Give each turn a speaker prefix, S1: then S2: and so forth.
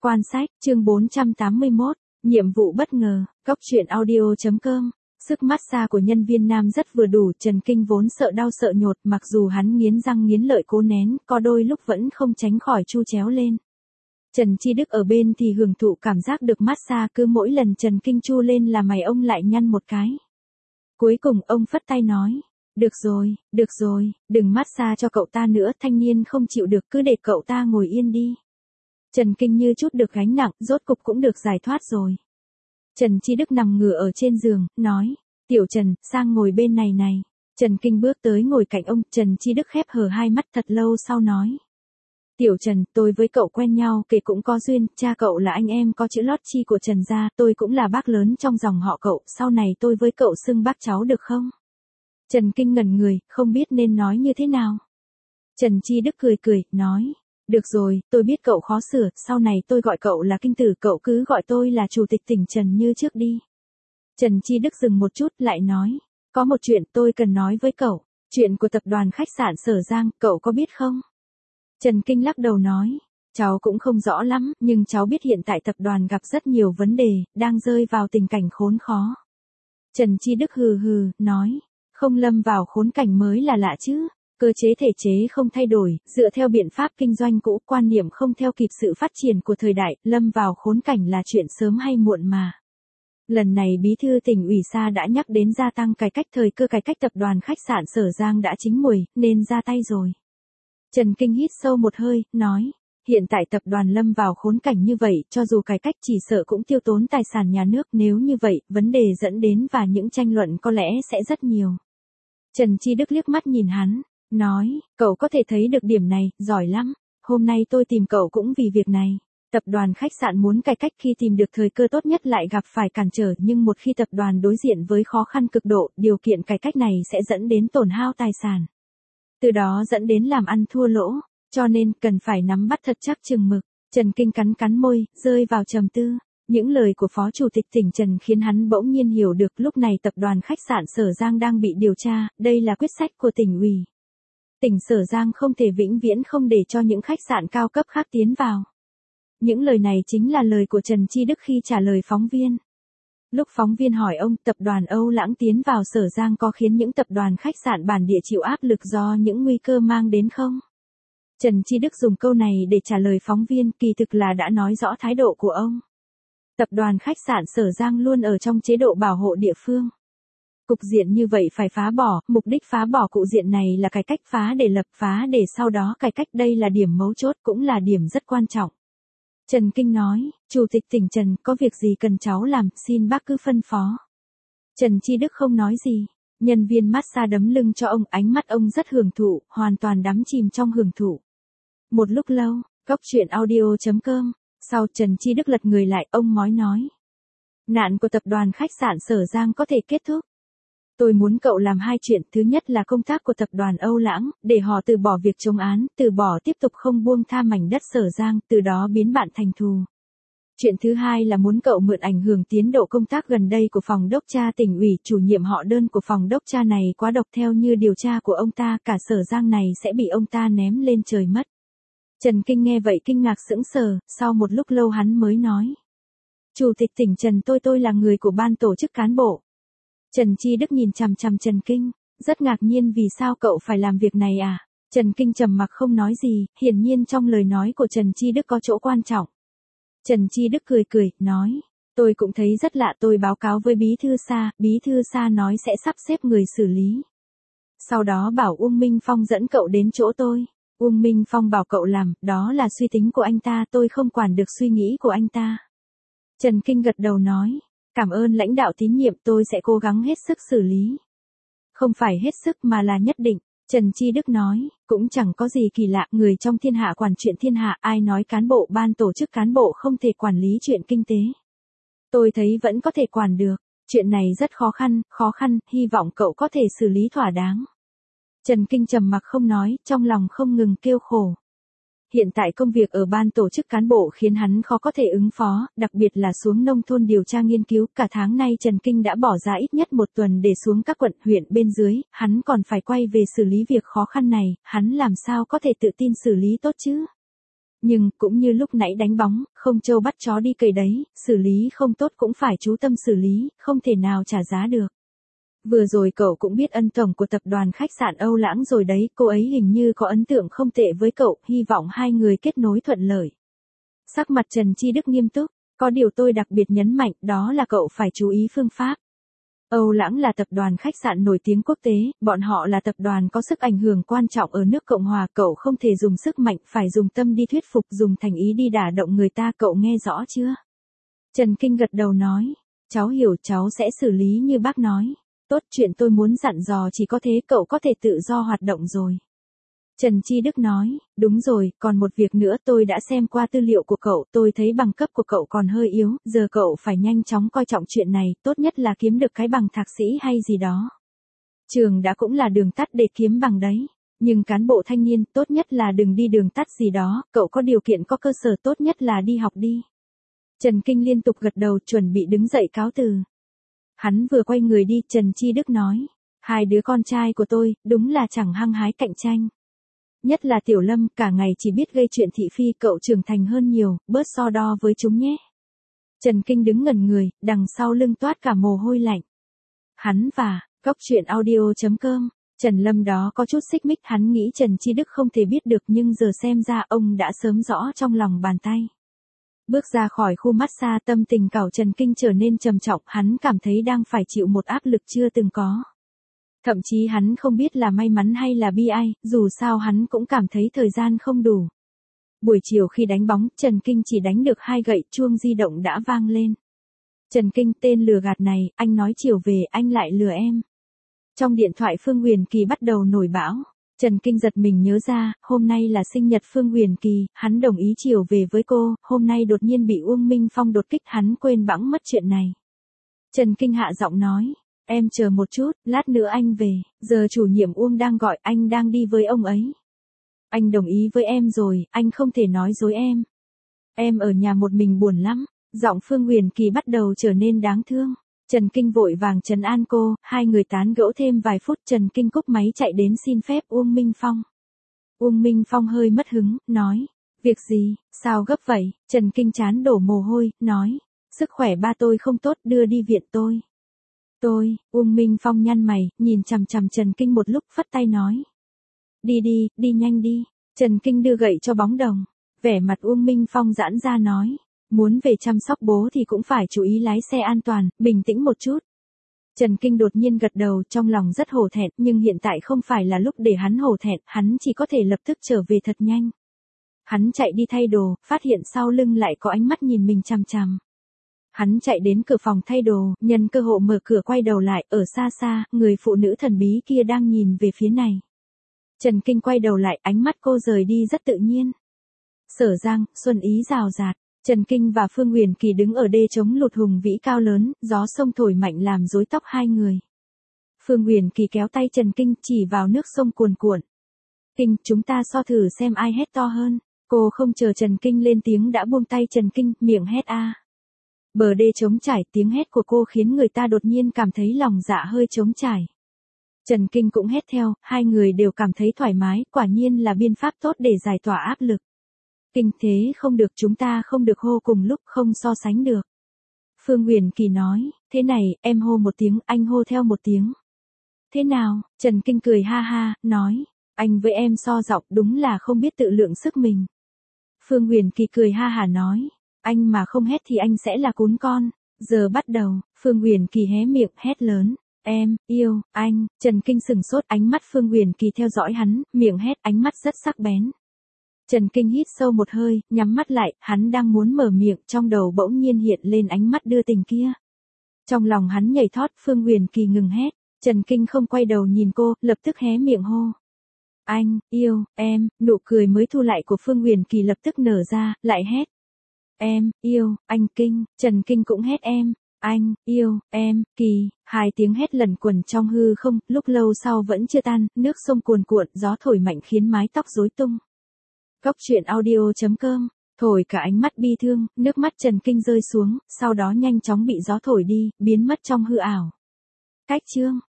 S1: Quan sách, chương 481, nhiệm vụ bất ngờ, góc truyện audio.com. Sức massage của nhân viên nam rất vừa đủ, Trần Kinh vốn sợ đau sợ nhột, mặc dù hắn nghiến răng nghiến lợi cố nén, có đôi lúc vẫn không tránh khỏi chu chéo lên. Trần Chi Đức ở bên thì hưởng thụ cảm giác được massage, cứ mỗi lần Trần Kinh chu lên là mày ông lại nhăn một cái. Cuối cùng ông phất tay nói, được rồi, đừng massage cho cậu ta nữa, thanh niên không chịu được, cứ để cậu ta ngồi yên đi. Trần Kinh như chút được gánh nặng, rốt cục cũng được giải thoát rồi. Trần Chi Đức nằm ngửa ở trên giường, nói, Tiểu Trần, sang ngồi bên này này. Trần Kinh bước tới ngồi cạnh ông, Trần Chi Đức khép hờ hai mắt thật lâu sau nói. Tiểu Trần, tôi với cậu quen nhau kể cũng có duyên, cha cậu là anh em có chữ lót chi của Trần gia, tôi cũng là bác lớn trong dòng họ cậu, sau này tôi với cậu xưng bác cháu được không? Trần Kinh ngẩn người, không biết nên nói như thế nào. Trần Chi Đức cười, nói. Được rồi, tôi biết cậu khó xử, sau này tôi gọi cậu là Kinh Tử, cậu cứ gọi tôi là Chủ tịch tỉnh Trần như trước đi. Trần Chi Đức dừng một chút lại nói, có một chuyện tôi cần nói với cậu, chuyện của tập đoàn khách sạn Sở Giang, cậu có biết không? Trần Kinh lắc đầu nói, cháu cũng không rõ lắm, nhưng cháu biết hiện tại tập đoàn gặp rất nhiều vấn đề, đang rơi vào tình cảnh khốn khó. Trần Chi Đức hừ, nói, không lâm vào khốn cảnh mới là lạ chứ. Cơ chế thể chế không thay đổi, dựa theo biện pháp kinh doanh cũ, quan niệm không theo kịp sự phát triển của thời đại, lâm vào khốn cảnh là chuyện sớm hay muộn mà. Lần này Bí thư tỉnh ủy Sa đã nhắc đến gia tăng cải cách, thời cơ cải cách tập đoàn khách sạn Sở Giang đã chín muồi, nên ra tay rồi. Trần Kinh hít sâu một hơi, nói, hiện tại tập đoàn lâm vào khốn cảnh như vậy, cho dù cải cách chỉ sợ cũng tiêu tốn tài sản nhà nước, nếu như vậy, vấn đề dẫn đến và những tranh luận có lẽ sẽ rất nhiều. Trần Chi Đức liếc mắt nhìn hắn. Nói, cậu có thể thấy được điểm này, giỏi lắm. Hôm nay tôi tìm cậu cũng vì việc này. Tập đoàn khách sạn muốn cải cách, khi tìm được thời cơ tốt nhất lại gặp phải cản trở, nhưng một khi tập đoàn đối diện với khó khăn cực độ, điều kiện cải cách này sẽ dẫn đến tổn hao tài sản. Từ đó dẫn đến làm ăn thua lỗ, cho nên cần phải nắm bắt thật chắc chừng mực. Trần Kinh cắn môi, rơi vào trầm tư. Những lời của Phó Chủ tịch tỉnh Trần khiến hắn bỗng nhiên hiểu được lúc này tập đoàn khách sạn Sở Giang đang bị điều tra, đây là quyết sách của tỉnh ủy. Tỉnh Sở Giang không thể vĩnh viễn không để cho những khách sạn cao cấp khác tiến vào. Những lời này chính là lời của Trần Chi Đức khi trả lời phóng viên. Lúc phóng viên hỏi ông, tập đoàn Âu Lãng tiến vào Sở Giang có khiến những tập đoàn khách sạn bản địa chịu áp lực do những nguy cơ mang đến không? Trần Chi Đức dùng câu này để trả lời phóng viên, kỳ thực là đã nói rõ thái độ của ông. Tập đoàn khách sạn Sở Giang luôn ở trong chế độ bảo hộ địa phương. Cục diện như vậy phải phá bỏ, mục đích phá bỏ cục diện này là cải cách, phá để lập, phá để sau đó cải cách, đây là điểm mấu chốt, cũng là điểm rất quan trọng. Trần Kinh nói, Chủ tịch tỉnh Trần, có việc gì cần cháu làm, xin bác cứ phân phó. Trần Chi Đức không nói gì, nhân viên massage đấm lưng cho ông, ánh mắt ông rất hưởng thụ, hoàn toàn đắm chìm trong hưởng thụ. Một lúc lâu, góc truyện audio.com, sau Trần Chi Đức lật người lại, ông nói. Nạn của tập đoàn khách sạn Sở Giang có thể kết thúc. Tôi muốn cậu làm hai chuyện, thứ nhất là công tác của tập đoàn Âu Lãng, để họ từ bỏ việc chống án, từ bỏ tiếp tục không buông tha mảnh đất Sở Giang, từ đó biến bạn thành thù. Chuyện thứ hai là muốn cậu mượn ảnh hưởng tiến độ công tác gần đây của phòng đốc tra tỉnh ủy, chủ nhiệm họ Đơn của phòng đốc tra này quá độc, theo như điều tra của ông ta, cả Sở Giang này sẽ bị ông ta ném lên trời mất. Trần Kinh nghe vậy kinh ngạc sững sờ, sau một lúc lâu hắn mới nói. Chủ tịch tỉnh Trần, tôi là người của ban tổ chức cán bộ. Trần Chi Đức nhìn chằm Trần Kinh, rất ngạc nhiên, vì sao cậu phải làm việc này à? Trần Kinh trầm mặc không nói gì, hiển nhiên trong lời nói của Trần Chi Đức có chỗ quan trọng. Trần Chi Đức cười, nói, tôi cũng thấy rất lạ, tôi báo cáo với Bí thư Sa nói sẽ sắp xếp người xử lý. Sau đó bảo Uông Minh Phong dẫn cậu đến chỗ tôi. Uông Minh Phong bảo cậu làm, đó là suy tính của anh ta, tôi không quản được suy nghĩ của anh ta. Trần Kinh gật đầu nói. Cảm ơn lãnh đạo tín nhiệm, tôi sẽ cố gắng hết sức xử lý. Không phải hết sức mà là nhất định, Trần Chi Đức nói, cũng chẳng có gì kỳ lạ, người trong thiên hạ quản chuyện thiên hạ, ai nói cán bộ ban tổ chức cán bộ không thể quản lý chuyện kinh tế. Tôi thấy vẫn có thể quản được, chuyện này rất khó khăn, hy vọng cậu có thể xử lý thỏa đáng. Trần Kinh trầm mặc không nói, trong lòng không ngừng kêu khổ. Hiện tại công việc ở ban tổ chức cán bộ khiến hắn khó có thể ứng phó, đặc biệt là xuống nông thôn điều tra nghiên cứu, cả tháng nay Trần Kinh đã bỏ ra ít nhất một tuần để xuống các quận, huyện bên dưới, hắn còn phải quay về xử lý việc khó khăn này, hắn làm sao có thể tự tin xử lý tốt chứ? Nhưng, cũng như lúc nãy đánh bóng, không trâu bắt chó đi cày đấy, xử lý không tốt cũng phải chú tâm xử lý, không thể nào trả giá được. Vừa rồi cậu cũng biết ân tổng của tập đoàn khách sạn Âu Lãng rồi đấy, cô ấy hình như có ấn tượng không tệ với cậu, hy vọng hai người kết nối thuận lợi. Sắc mặt Trần Chi Đức nghiêm túc, có điều tôi đặc biệt nhấn mạnh, đó là cậu phải chú ý phương pháp. Âu Lãng là tập đoàn khách sạn nổi tiếng quốc tế, bọn họ là tập đoàn có sức ảnh hưởng quan trọng ở nước Cộng hòa, cậu không thể dùng sức mạnh, phải dùng tâm đi thuyết phục, dùng thành ý đi đả động người ta, cậu nghe rõ chưa? Trần Kinh gật đầu nói, cháu hiểu, cháu sẽ xử lý như bác nói. Tốt, chuyện tôi muốn dặn dò chỉ có thế, cậu có thể tự do hoạt động rồi. Trần Chi Đức nói, đúng rồi, còn một việc nữa, tôi đã xem qua tư liệu của cậu, tôi thấy bằng cấp của cậu còn hơi yếu, giờ cậu phải nhanh chóng coi trọng chuyện này, tốt nhất là kiếm được cái bằng thạc sĩ hay gì đó. Trường đã cũng là đường tắt để kiếm bằng đấy, nhưng cán bộ thanh niên, tốt nhất là đừng đi đường tắt gì đó, cậu có điều kiện có cơ sở, tốt nhất là đi học đi. Trần Kinh liên tục gật đầu, chuẩn bị đứng dậy cáo từ. Hắn vừa quay người đi, Trần Chi Đức nói, hai đứa con trai của tôi, đúng là chẳng hăng hái cạnh tranh. Nhất là Tiểu Lâm, cả ngày chỉ biết gây chuyện thị phi, cậu trưởng thành hơn nhiều, bớt so đo với chúng nhé. Trần Kinh đứng ngẩn người, đằng sau lưng toát cả mồ hôi lạnh. Hắn và, Cóc Truyện Audio.com, Trần Lâm đó có chút xích mích, hắn nghĩ Trần Chi Đức không thể biết được nhưng giờ xem ra ông đã sớm rõ trong lòng bàn tay. Bước ra khỏi khu massage, tâm tình cảo Trần Kinh trở nên trầm trọng, hắn cảm thấy đang phải chịu một áp lực chưa từng có. Thậm chí hắn không biết là may mắn hay là bi ai, dù sao hắn cũng cảm thấy thời gian không đủ. Buổi chiều khi đánh bóng, Trần Kinh chỉ đánh được 2 gậy, chuông di động đã vang lên. Trần Kinh, tên lừa gạt này, anh nói chiều về anh lại lừa em. Trong điện thoại Phương Huyền Kỳ bắt đầu nổi bão. Trần Kinh giật mình nhớ ra, hôm nay là sinh nhật Phương Huyền Kỳ, hắn đồng ý chiều về với cô, hôm nay đột nhiên bị Uông Minh Phong đột kích, hắn quên bẵng mất chuyện này. Trần Kinh hạ giọng nói, em chờ một chút, lát nữa anh về, giờ chủ nhiệm Uông đang gọi, anh đang đi với ông ấy. Anh đồng ý với em rồi, anh không thể nói dối em. Em ở nhà một mình buồn lắm, giọng Phương Huyền Kỳ bắt đầu trở nên đáng thương. Trần Kinh vội vàng trấn an cô, hai người tán gẫu thêm vài phút, Trần Kinh cúp máy chạy đến xin phép Uông Minh Phong. Uông Minh Phong hơi mất hứng, nói, việc gì, sao gấp vậy? Trần Kinh trán đổ mồ hôi, nói, sức khỏe ba tôi không tốt, đưa đi viện tôi. Uông Minh Phong nhăn mày, nhìn chằm chằm Trần Kinh một lúc, phất tay nói. Đi nhanh đi. Trần Kinh đưa gậy cho bóng đồng. Vẻ mặt Uông Minh Phong giãn ra nói. Muốn về chăm sóc bố thì cũng phải chú ý lái xe an toàn, bình tĩnh một chút. Trần Kinh đột nhiên gật đầu, trong lòng rất hổ thẹn, nhưng hiện tại không phải là lúc để hắn hổ thẹn, hắn chỉ có thể lập tức trở về thật nhanh. Hắn chạy đi thay đồ, phát hiện sau lưng lại có ánh mắt nhìn mình chằm chằm. Hắn chạy đến cửa phòng thay đồ, nhân cơ hội mở cửa quay đầu lại, ở xa xa, người phụ nữ thần bí kia đang nhìn về phía này. Trần Kinh quay đầu lại, ánh mắt cô rời đi rất tự nhiên. Sở Giang, xuân ý rào rạt. Trần Kinh và Phương Huyền Kỳ đứng ở đê chống lụt hùng vĩ cao lớn, gió sông thổi mạnh làm rối tóc hai người. Phương Huyền Kỳ kéo tay Trần Kinh chỉ vào nước sông cuồn cuộn. Kinh, chúng ta so thử xem ai hét to hơn. Cô không chờ Trần Kinh lên tiếng đã buông tay Trần Kinh, miệng hét a. Bờ đê trống trải, tiếng hét của cô khiến người ta đột nhiên cảm thấy lòng dạ hơi trống trải. Trần Kinh cũng hét theo, hai người đều cảm thấy thoải mái, quả nhiên là biện pháp tốt để giải tỏa áp lực. Kinh, thế không được, chúng ta không được hô cùng lúc, không so sánh được. Phương Huyền Kỳ nói, thế này, em hô một tiếng, anh hô theo một tiếng. Thế nào? Trần Kinh cười ha ha, nói, anh với em so giọng đúng là không biết tự lượng sức mình. Phương Huyền Kỳ cười ha hả nói, anh mà không hét thì anh sẽ là cún con. Giờ bắt đầu, Phương Huyền Kỳ hé miệng hét lớn, em, yêu, anh. Trần Kinh sừng sốt, ánh mắt Phương Huyền Kỳ theo dõi hắn, miệng hét, ánh mắt rất sắc bén. Trần Kinh hít sâu một hơi, nhắm mắt lại, hắn đang muốn mở miệng, trong đầu bỗng nhiên hiện lên ánh mắt đưa tình kia. Trong lòng hắn nhảy thót, Phương Huyền Kỳ ngừng hét, Trần Kinh không quay đầu nhìn cô, lập tức hé miệng hô. Anh, yêu, em, nụ cười mới thu lại của Phương Huyền Kỳ lập tức nở ra, lại hét. Em, yêu, anh Kinh, Trần Kinh cũng hét em, anh, yêu, em, Kỳ, hai tiếng hét lần quần trong hư không, lúc lâu sau vẫn chưa tan, nước sông cuồn cuộn, gió thổi mạnh khiến mái tóc rối tung. Cóc Truyện Audio.com, thổi cả ánh mắt bi thương, nước mắt Trần Kinh rơi xuống, sau đó nhanh chóng bị gió thổi đi, biến mất trong hư ảo. Cách chương